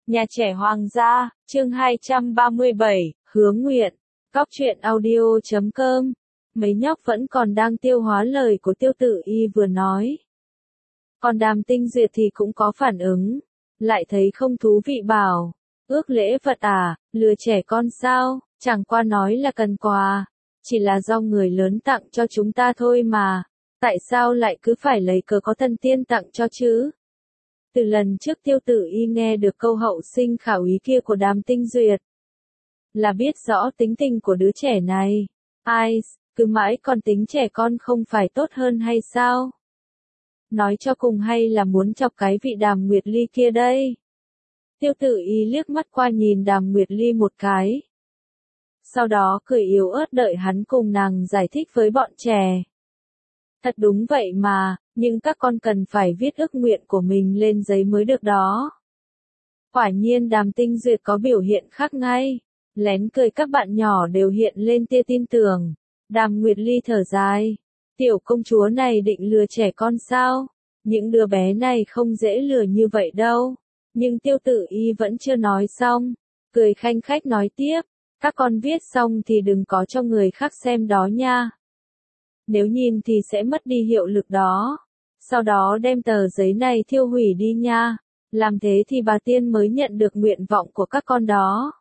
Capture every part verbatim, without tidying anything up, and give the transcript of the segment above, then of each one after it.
Nhà trẻ Hoàng gia, chương hai trăm ba mươi bảy, hướng nguyện. Cóc truyện audio chấm com. Mấy nhóc vẫn còn đang tiêu hóa lời của Tiêu Tử Y vừa nói. Còn Đàm Tinh Duyệt thì cũng có phản ứng. Lại thấy không thú vị bảo. Ước lễ vật à, lừa trẻ con sao, chẳng qua nói là cần quà. Chỉ là do người lớn tặng cho chúng ta thôi mà. Tại sao lại cứ phải lấy cớ có thần tiên tặng cho chứ? Từ lần trước Tiêu Tử Y nghe được câu hậu sinh khảo ý kia của Đàm Tinh Duyệt, là biết rõ tính tình của đứa trẻ này. Ai, cứ mãi còn tính trẻ con không phải tốt hơn hay sao? Nói cho cùng hay là muốn chọc cái vị Đàm Nguyệt Ly kia đây? Tiêu Tử Y liếc mắt qua nhìn Đàm Nguyệt Ly một cái. Sau đó cười yếu ớt đợi hắn cùng nàng giải thích với bọn trẻ. Thật đúng vậy mà, nhưng các con cần phải viết ước nguyện của mình lên giấy mới được đó. Quả nhiên Đàm Tinh Duyệt có biểu hiện khác ngay. Lén cười các bạn nhỏ đều hiện lên tia tin tưởng. Đàm Nguyệt Ly thở dài. Tiểu công chúa này định lừa trẻ con sao? Những đứa bé này không dễ lừa như vậy đâu. Nhưng Tiêu Tử Y vẫn chưa nói xong. Cười khanh khách nói tiếp. Các con viết xong thì đừng có cho người khác xem đó nha. Nếu nhìn thì sẽ mất đi hiệu lực đó. Sau đó đem tờ giấy này thiêu hủy đi nha. Làm thế thì bà tiên mới nhận được nguyện vọng của các con đó.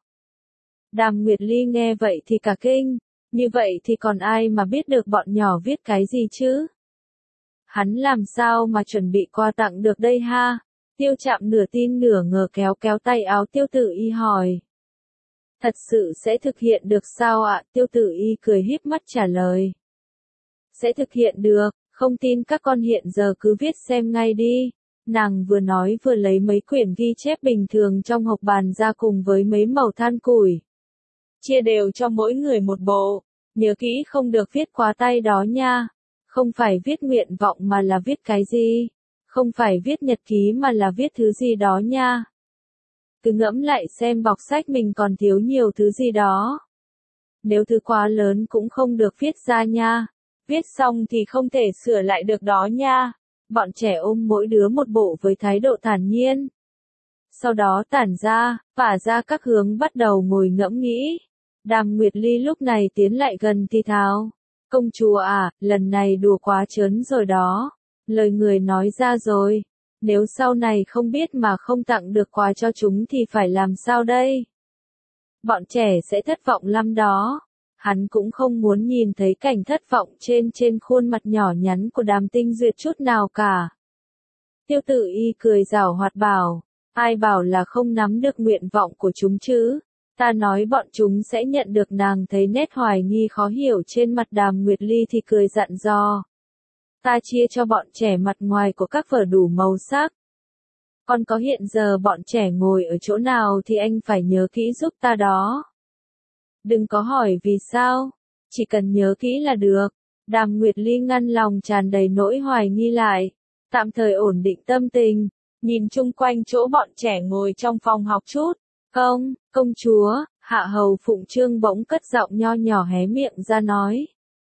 Đàm Nguyệt Ly nghe vậy thì cả kinh. Như vậy thì còn ai mà biết được bọn nhỏ viết cái gì chứ? Hắn làm sao mà chuẩn bị quà tặng được đây ha? Tiêu Trạm nửa tin nửa ngờ kéo kéo tay áo Tiêu Tử Y hỏi. Thật sự sẽ thực hiện được sao ạ? Tiêu Tử Y cười híp mắt trả lời. Sẽ thực hiện được, không tin các con hiện giờ cứ viết xem ngay đi. Nàng vừa nói vừa lấy mấy quyển ghi chép bình thường trong hộp bàn ra cùng với mấy mẩu than củi. Chia đều cho mỗi người một bộ, nhớ kỹ không được viết quá tay đó nha. Không phải viết nguyện vọng mà là viết cái gì, không phải viết nhật ký mà là viết thứ gì đó nha. Cứ ngẫm lại xem bọc sách mình còn thiếu nhiều thứ gì đó. Nếu thứ quá lớn cũng không được viết ra nha. Viết xong thì không thể sửa lại được đó nha. Bọn trẻ ôm mỗi đứa một bộ với thái độ thản nhiên. Sau đó tản ra, vả ra các hướng bắt đầu ngồi ngẫm nghĩ. Đàm Nguyệt Ly lúc này tiến lại gần thì thào. Công chúa à, lần này đùa quá trớn rồi đó. Lời người nói ra rồi. Nếu sau này không biết mà không tặng được quà cho chúng thì phải làm sao đây? Bọn trẻ sẽ thất vọng lắm đó. Hắn cũng không muốn nhìn thấy cảnh thất vọng trên trên khuôn mặt nhỏ nhắn của Đàm Tinh Duyệt chút nào cả. Tiêu Tử Y cười giảo hoạt bảo, ai bảo là không nắm được nguyện vọng của chúng chứ? Ta nói bọn chúng sẽ nhận được. Nàng thấy nét hoài nghi khó hiểu trên mặt Đàm Nguyệt Ly thì cười dặn dò. Ta chia cho bọn trẻ mặt ngoài của các vở đủ màu sắc. Còn có hiện giờ bọn trẻ ngồi ở chỗ nào thì anh phải nhớ kỹ giúp ta đó. Đừng có hỏi vì sao, chỉ cần nhớ kỹ là được. Đàm Nguyệt Ly ngăn lòng tràn đầy nỗi hoài nghi lại, tạm thời ổn định tâm tình, nhìn chung quanh chỗ bọn trẻ ngồi trong phòng học chút. Công, công chúa, Hạ Hầu Phụng Trương bỗng cất giọng nho nhỏ hé miệng ra nói.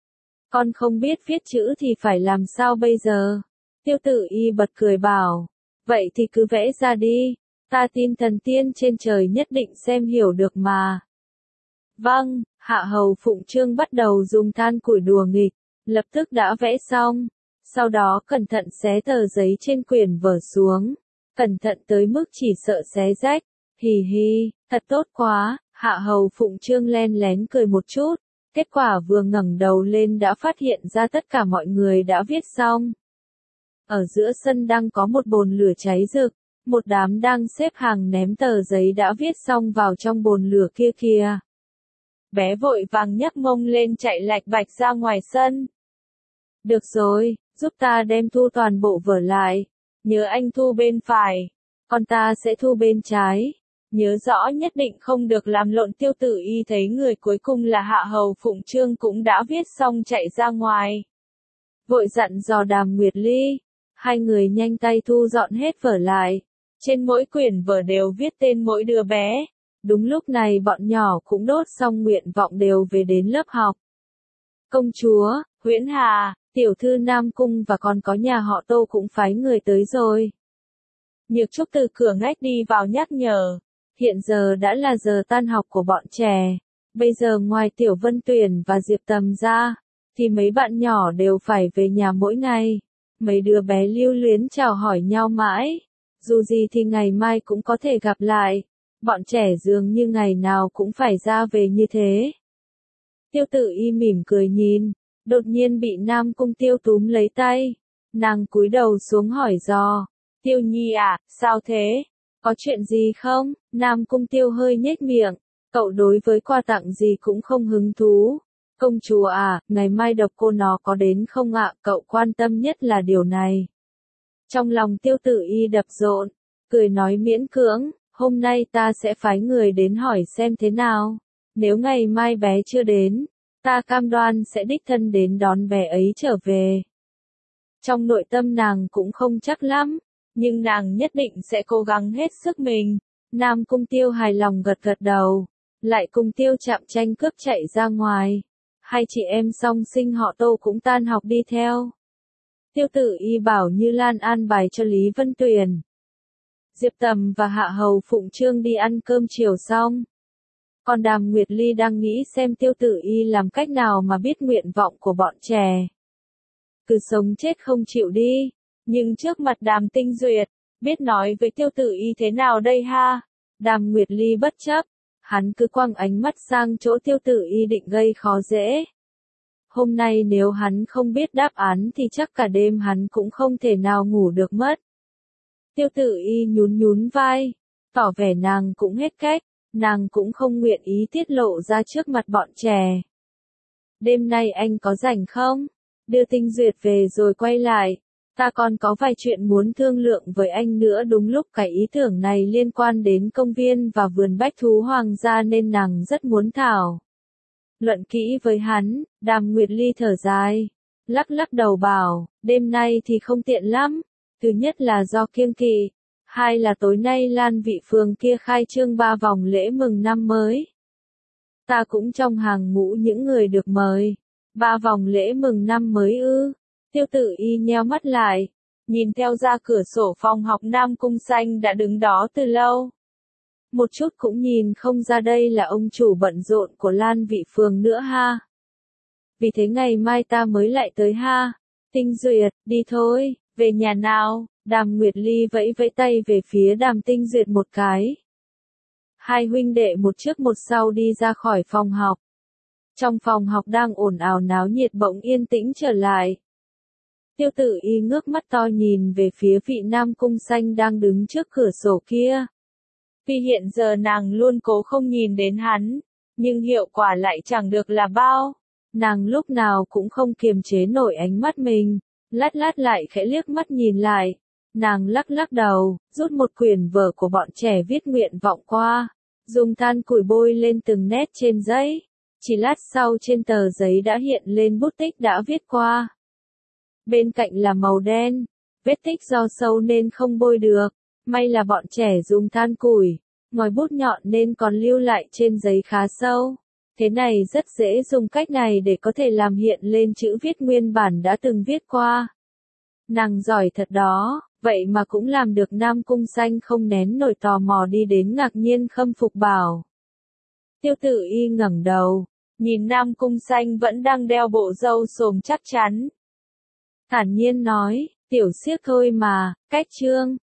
Con không biết viết chữ thì phải làm sao bây giờ? Tiêu Tử Y bật cười bảo, vậy thì cứ vẽ ra đi, ta tin thần tiên trên trời nhất định xem hiểu được mà. Vâng, Hạ Hầu Phụng Trương bắt đầu dùng than củi đùa nghịch, lập tức đã vẽ xong, sau đó cẩn thận xé tờ giấy trên quyển vở xuống, cẩn thận tới mức chỉ sợ xé rách, hì hì, thật tốt quá, Hạ Hầu Phụng Trương len lén cười một chút, kết quả vừa ngẩng đầu lên đã phát hiện ra tất cả mọi người đã viết xong. Ở giữa sân đang có một bồn lửa cháy rực, một đám đang xếp hàng ném tờ giấy đã viết xong vào trong bồn lửa kia kìa. Bé vội vàng nhấc mông lên chạy lạch bạch ra ngoài sân. Được rồi, giúp ta đem thu toàn bộ vở lại. Nhớ anh thu bên phải, còn ta sẽ thu bên trái. Nhớ rõ nhất định không được làm lộn. Tiêu Tử Y thấy người cuối cùng là Hạ Hầu Phụng Trương cũng đã viết xong chạy ra ngoài. Vội dặn dò Đàm Nguyệt Ly. Hai người nhanh tay thu dọn hết vở lại. Trên mỗi quyển vở đều viết tên mỗi đứa bé. Đúng lúc này bọn nhỏ cũng đốt xong nguyện vọng đều về đến lớp học. Công chúa, Huyễn Hà, tiểu thư Nam Cung và còn có nhà họ Tô cũng phái người tới rồi. Nhược Trúc từ cửa ngách đi vào nhắc nhở. Hiện giờ đã là giờ tan học của bọn trẻ. Bây giờ ngoài Tiểu Vân Tuyền và Diệp Tầm ra, thì mấy bạn nhỏ đều phải về nhà mỗi ngày. Mấy đứa bé lưu luyến chào hỏi nhau mãi. Dù gì thì ngày mai cũng có thể gặp lại. Bọn trẻ dường như ngày nào cũng phải ra về như thế. Tiêu Tử Y mỉm cười nhìn, đột nhiên bị Nam Cung Tiêu túm lấy tay. Nàng cúi đầu xuống hỏi dò, Tiêu Nhi à, sao thế? Có chuyện gì không? Nam Cung Tiêu hơi nhếch miệng, cậu đối với quà tặng gì cũng không hứng thú. Công chúa à, ngày mai độc cô nó có đến không ạ? Cậu quan tâm nhất là điều này. Trong lòng Tiêu Tử Y đập rộn, cười nói miễn cưỡng, hôm nay ta sẽ phái người đến hỏi xem thế nào. Nếu ngày mai bé chưa đến, ta cam đoan sẽ đích thân đến đón bé ấy trở về. Trong nội tâm nàng cũng không chắc lắm, nhưng nàng nhất định sẽ cố gắng hết sức mình. Nam Cung Tiêu hài lòng gật gật đầu, lại cùng Tiêu Chạm tranh cướp chạy ra ngoài. Hai chị em song sinh họ Tô cũng tan học đi theo. Tiêu Tử Y bảo Như Lan an bài cho Lý Vân Tuyền, Diệp Tầm và Hạ Hầu Phụng Trương đi ăn cơm chiều xong. Còn Đàm Nguyệt Ly đang nghĩ xem Tiêu Tử Y làm cách nào mà biết nguyện vọng của bọn trẻ. Cứ sống chết không chịu đi, nhưng trước mặt Đàm Tinh Duyệt, biết nói với Tiêu Tử Y thế nào đây ha? Đàm Nguyệt Ly bất chấp, hắn cứ quăng ánh mắt sang chỗ Tiêu Tử Y định gây khó dễ. Hôm nay nếu hắn không biết đáp án thì chắc cả đêm hắn cũng không thể nào ngủ được mất. Tiêu Tử Y nhún nhún vai, tỏ vẻ nàng cũng hết cách, nàng cũng không nguyện ý tiết lộ ra trước mặt bọn trẻ. Đêm nay anh có rảnh không? Đưa Tinh Duyệt về rồi quay lại. Ta còn có vài chuyện muốn thương lượng với anh nữa. Đúng lúc cái ý tưởng này liên quan đến công viên và vườn bách thú hoàng gia nên nàng rất muốn thảo luận kỹ với hắn. Đàm Nguyệt Ly thở dài, lắc lắc đầu bảo, đêm nay thì không tiện lắm. Thứ nhất là do kiêng kỵ, hai là tối nay Lan Vị Phường kia khai trương ba vòng lễ mừng năm mới. Ta cũng trong hàng ngũ những người được mời. Ba vòng lễ mừng năm mới ư? Tiêu Tử Y nheo mắt lại, nhìn theo ra cửa sổ phòng học Nam Cung Xanh đã đứng đó từ lâu. Một chút cũng nhìn không ra đây là ông chủ bận rộn của Lan Vị Phường nữa ha. Vì thế ngày mai ta mới lại tới ha. Tinh Duyệt, đi thôi, về nhà nào. Đàm Nguyệt Ly vẫy vẫy tay về phía Đàm Tinh Duyệt một cái. Hai huynh đệ một trước một sau đi ra khỏi phòng học. Trong phòng học đang ồn ào náo nhiệt bỗng yên tĩnh trở lại. Tiêu Tử Y ngước mắt to nhìn về phía vị Nam Cung Xanh đang đứng trước cửa sổ kia. Vì hiện giờ nàng luôn cố không nhìn đến hắn, nhưng hiệu quả lại chẳng được là bao. Nàng lúc nào cũng không kiềm chế nổi ánh mắt mình, lát lát lại khẽ liếc mắt nhìn lại. Nàng lắc lắc đầu, rút một quyển vở của bọn trẻ viết nguyện vọng qua, dùng than củi bôi lên từng nét trên giấy. Chỉ lát sau trên tờ giấy đã hiện lên bút tích đã viết qua. Bên cạnh là màu đen, vết tích do sâu nên không bôi được. May là bọn trẻ dùng than củi, ngòi bút nhọn nên còn lưu lại trên giấy khá sâu. Thế này rất dễ dùng cách này để có thể làm hiện lên chữ viết nguyên bản đã từng viết qua. Nàng giỏi thật đó, vậy mà cũng làm được. Nam Cung Xanh không nén nổi tò mò đi đến ngạc nhiên khâm phục bảo. Tiêu Tử Y ngẩng đầu, nhìn Nam Cung Xanh vẫn đang đeo bộ râu xồm chắc chắn. Thản nhiên nói, tiểu siếc thôi mà, cách chương.